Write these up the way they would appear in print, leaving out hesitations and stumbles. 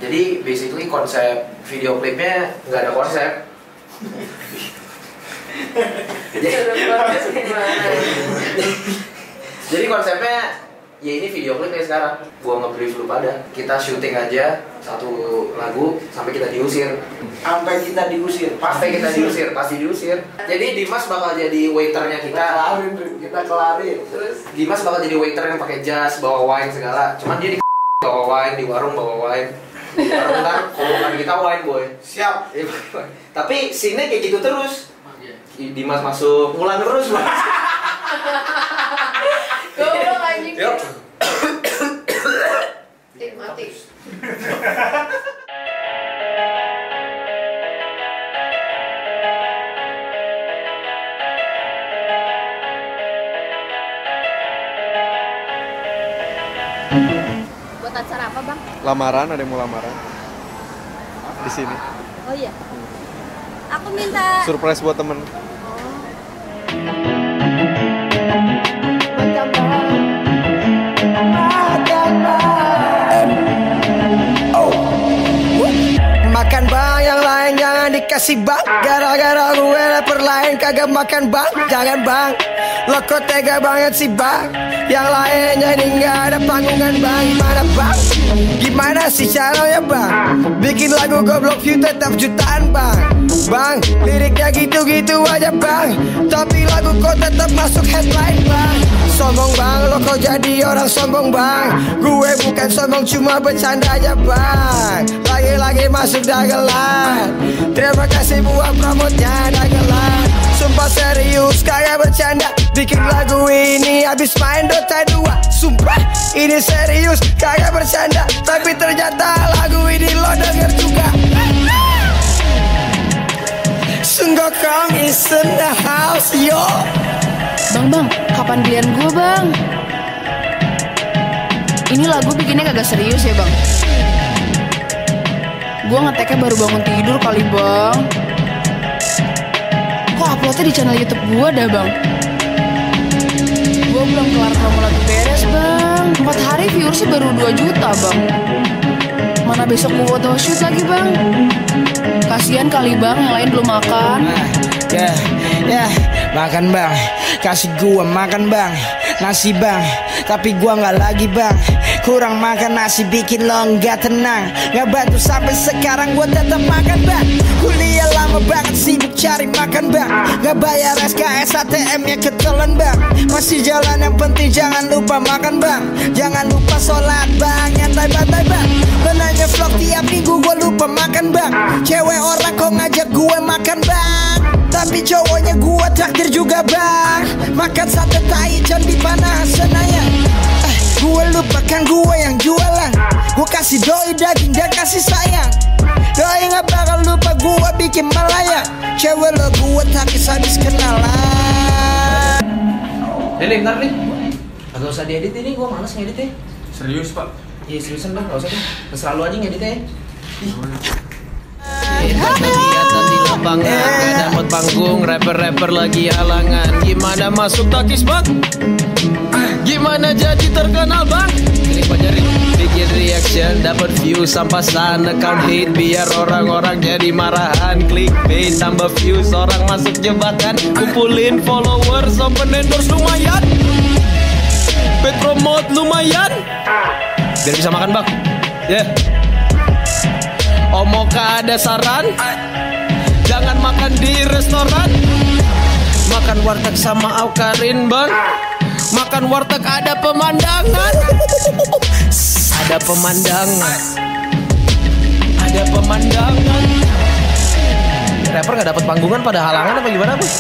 Jadi basically konsep video klipnya nggak ada konsep. Jadi konsepnya ya ini video klipnya sekarang. Gua nge-brief lu pada. Kita syuting aja satu lagu sampai kita diusir. Sampai kita diusir. Pasti diusir. Jadi Dimas bakal jadi waiternya kita. Kita kelarin. Terus Dimas bakal jadi waiter yang pakai jas, bawa wine segala. Cuman dia di bawa wine, di warung bawa wine. Di warung ntar kobokan kita wine boy. Siap. Tapi scene-nya kayak gitu terus. Dimas masuk, ngulang terus mas. Goblok anjing. Yuk. Mati. Buat acara apa, Bang? Lamaran, ada yang mau lamaran di sini. Oh iya. Aku minta Surprise buat temen. Makan bang, yang lain jangan dikasih bang. Gara-gara gue rapper lain kagak makan bang. Jangan bang, lo kok tega banget sih bang. Yang lain jadi nggak ada panggungan bang. Gimana bang? Gimana sih caranya bang? Bikin lagu goblok view tetap jutaan bang. Bang, liriknya gitu-gitu aja bang. Tapi lagu kok tetap masuk headline bang. Sombong bang, lo kok jadi orang sombong bang. Gue bukan sombong cuma bercanda aja bang. Lagi-lagi masuk dagelan. Terima kasih buat promotnya dagelan. Sumpah serius kayak bercanda. Bikin lagu ini habis main Dota 2. Sumpah ini serius kayak bercanda. Tapi ternyata lagu ini lo denger juga. Sunggokong is in the house yo. Bang, kapan giliran gue bang? Ini lagu bikinnya kagak serius ya bang? Gue ngeteknya baru bangun tidur kali bang. Kok uploadnya di channel YouTube gue dah bang? Gue belum kelar promo lagu beres bang. 4 hari viewersnya baru 2 juta bang. Mana besok gue foto shoot lagi bang? Kasian kali bang, yang lain belum makan. Ya, makan bang. Kasih gua makan bang. Nasi bang, tapi gua nggak lagi bang. Kurang makan nasi bikin lo nggak tenang. Nggak bantu sampai sekarang gua tetap makan bang. Kuliah lama banget sibuk cari makan bang. Nggak bayar SKS ATM-nya ketelan bang. Masih jalan yang penting jangan lupa makan bang. Jangan lupa sholat bang, nyantai-bantai bang. Lo nanya vlog tiap minggu gua lupa makan bang. Cewek orang kok ngajak gue makan bang. Tapi cowoknya gue traktir juga bang. Makan sate tai jangan dipanas senaya. Gue lupakan gue yang jualan. Gue kasih doi daging dan kasih sayang. Doi gak bakal lupa gue bikin melayang. Cewek lo gue takis habis kenalan. Lili, ntar nih. Gak usah diedit ini, gue males ngeditnya. Serius pak? Iya seriusan bang, gak usah deh. Terserah lu aja ngeditnya. Kegiatan di lapangan, gak dapet panggung, rapper-rapper lagi halangan. Gimana masuk takis bang? Gimana jadi terkenal bang? Klik pajarin, bikin reaction, dapat view sampai sana account hate. Biar orang-orang jadi marahan. Clickbait, tambah views, orang masuk jebakan. Kumpulin followers, open endorse lumayan. Paid promote lumayan. Biar bisa makan bang. Ya. Omoka ada saran, jangan makan di restoran. Makan warteg sama Aukarin bang. Makan warteg ada pemandangan. Ada pemandangan. Ada pemandangan. Rapper gak dapet panggungan pada halangan apa gimana bos?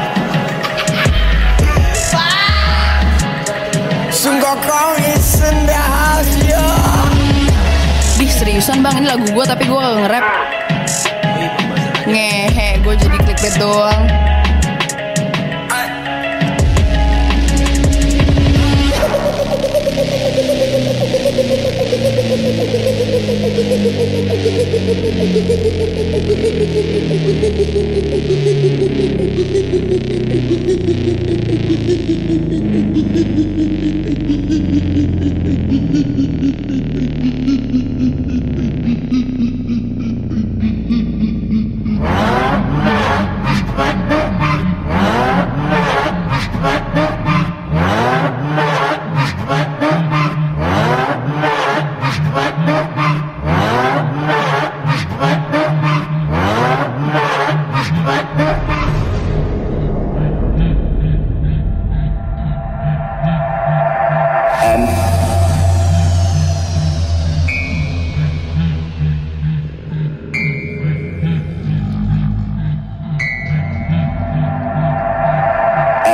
Sunggokong is in the house yo. Dih seriusan bang, ini lagu gue tapi gue gak nge-rap. Ngehe, gue jadi clickbait doang.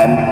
FM.